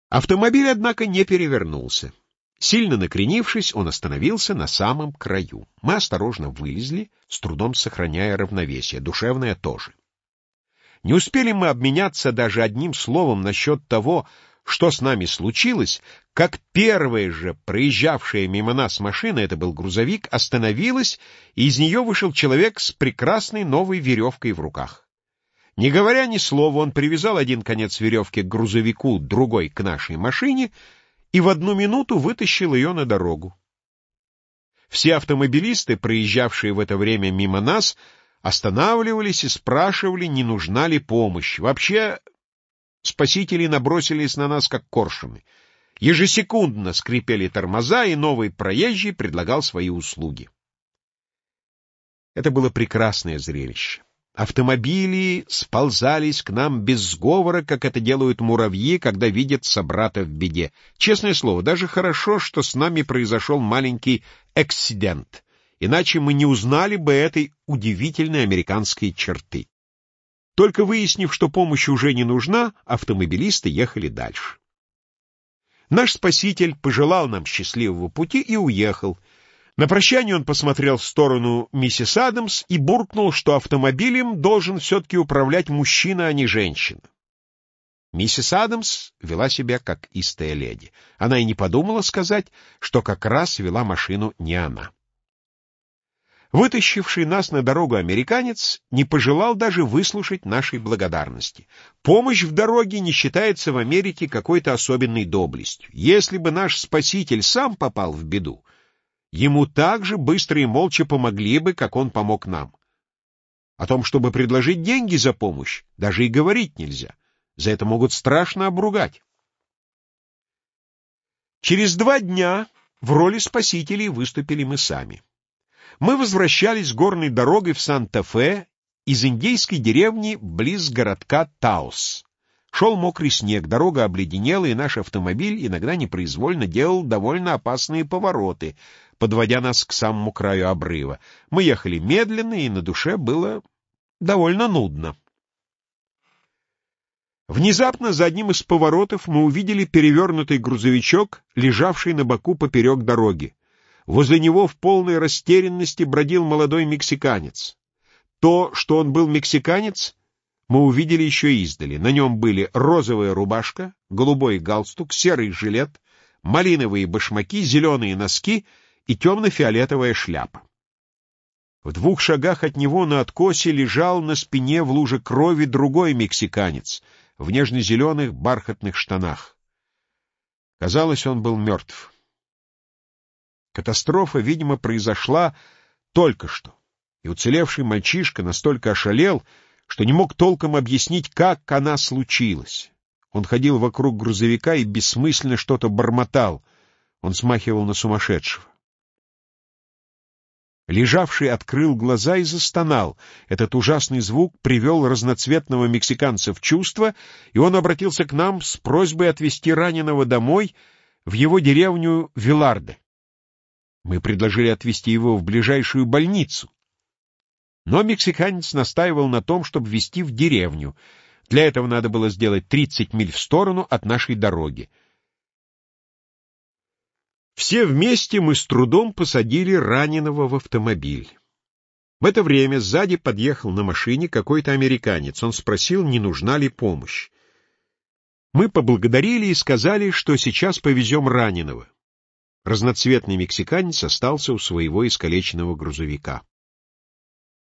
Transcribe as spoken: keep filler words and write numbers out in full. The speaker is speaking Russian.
Автомобиль, однако, не перевернулся. Сильно накренившись, он остановился на самом краю. Мы осторожно вылезли, с трудом сохраняя равновесие, душевное тоже. Не успели мы обменяться даже одним словом насчет того, что с нами случилось, как первая же проезжавшая мимо нас машина, это был грузовик, остановилась, и из нее вышел человек с прекрасной новой веревкой в руках. Не говоря ни слова, он привязал один конец веревки к грузовику, другой к нашей машине, и в одну минуту вытащил ее на дорогу. Все автомобилисты, проезжавшие в это время мимо нас, останавливались и спрашивали, не нужна ли помощь. Вообще, спасители набросились на нас, как коршуны. Ежесекундно скрипели тормоза, и новый проезжий предлагал свои услуги. Это было прекрасное зрелище. Автомобили сползались к нам без сговора, как это делают муравьи, когда видят собрата в беде. Честное слово, даже хорошо, что с нами произошел маленький эксцидент, иначе мы не узнали бы этой удивительной американской черты. Только выяснив, что помощь уже не нужна, автомобилисты ехали дальше. Наш спаситель пожелал нам счастливого пути и уехал. На прощание он посмотрел в сторону миссис Адамс и буркнул, что автомобилем должен все-таки управлять мужчина, а не женщина. Миссис Адамс вела себя как истая леди. Она и не подумала сказать, что как раз вела машину не она. Вытащивший нас на дорогу американец не пожелал даже выслушать нашей благодарности. Помощь в дороге не считается в Америке какой-то особенной доблестью. Если бы наш спаситель сам попал в беду, ему так же быстро и молча помогли бы, как он помог нам. О том, чтобы предложить деньги за помощь, даже и говорить нельзя. За это могут страшно обругать. Через два дня в роли спасителей выступили мы сами. Мы возвращались горной дорогой в Санта-Фе из индейской деревни близ городка Таос. Шел мокрый снег, дорога обледенела, и наш автомобиль иногда непроизвольно делал довольно опасные повороты, подводя нас к самому краю обрыва. Мы ехали медленно, и на душе было довольно нудно. Внезапно за одним из поворотов мы увидели перевернутый грузовичок, лежавший на боку поперек дороги. Возле него в полной растерянности бродил молодой мексиканец. То, что он был мексиканец, мы увидели еще издали. На нем были розовая рубашка, голубой галстук, серый жилет, малиновые башмаки, зеленые носки и темно-фиолетовая шляпа. В двух шагах от него на откосе лежал на спине в луже крови другой мексиканец в нежно-зеленых бархатных штанах. Казалось, он был мертв. Катастрофа, видимо, произошла только что, и уцелевший мальчишка настолько ошалел, что не мог толком объяснить, как она случилась. Он ходил вокруг грузовика и бессмысленно что-то бормотал. Он смахивал на сумасшедшего. Лежавший открыл глаза и застонал. Этот ужасный звук привел разноцветного мексиканца в чувство, и он обратился к нам с просьбой отвезти раненого домой в его деревню Виларде. Мы предложили отвезти его в ближайшую больницу. Но мексиканец настаивал на том, чтобы везти в деревню. Для этого надо было сделать тридцать миль в сторону от нашей дороги. Все вместе мы с трудом посадили раненого в автомобиль. В это время сзади подъехал на машине какой-то американец. Он спросил, не нужна ли помощь. Мы поблагодарили и сказали, что сейчас повезем раненого. Разноцветный мексиканец остался у своего искалеченного грузовика.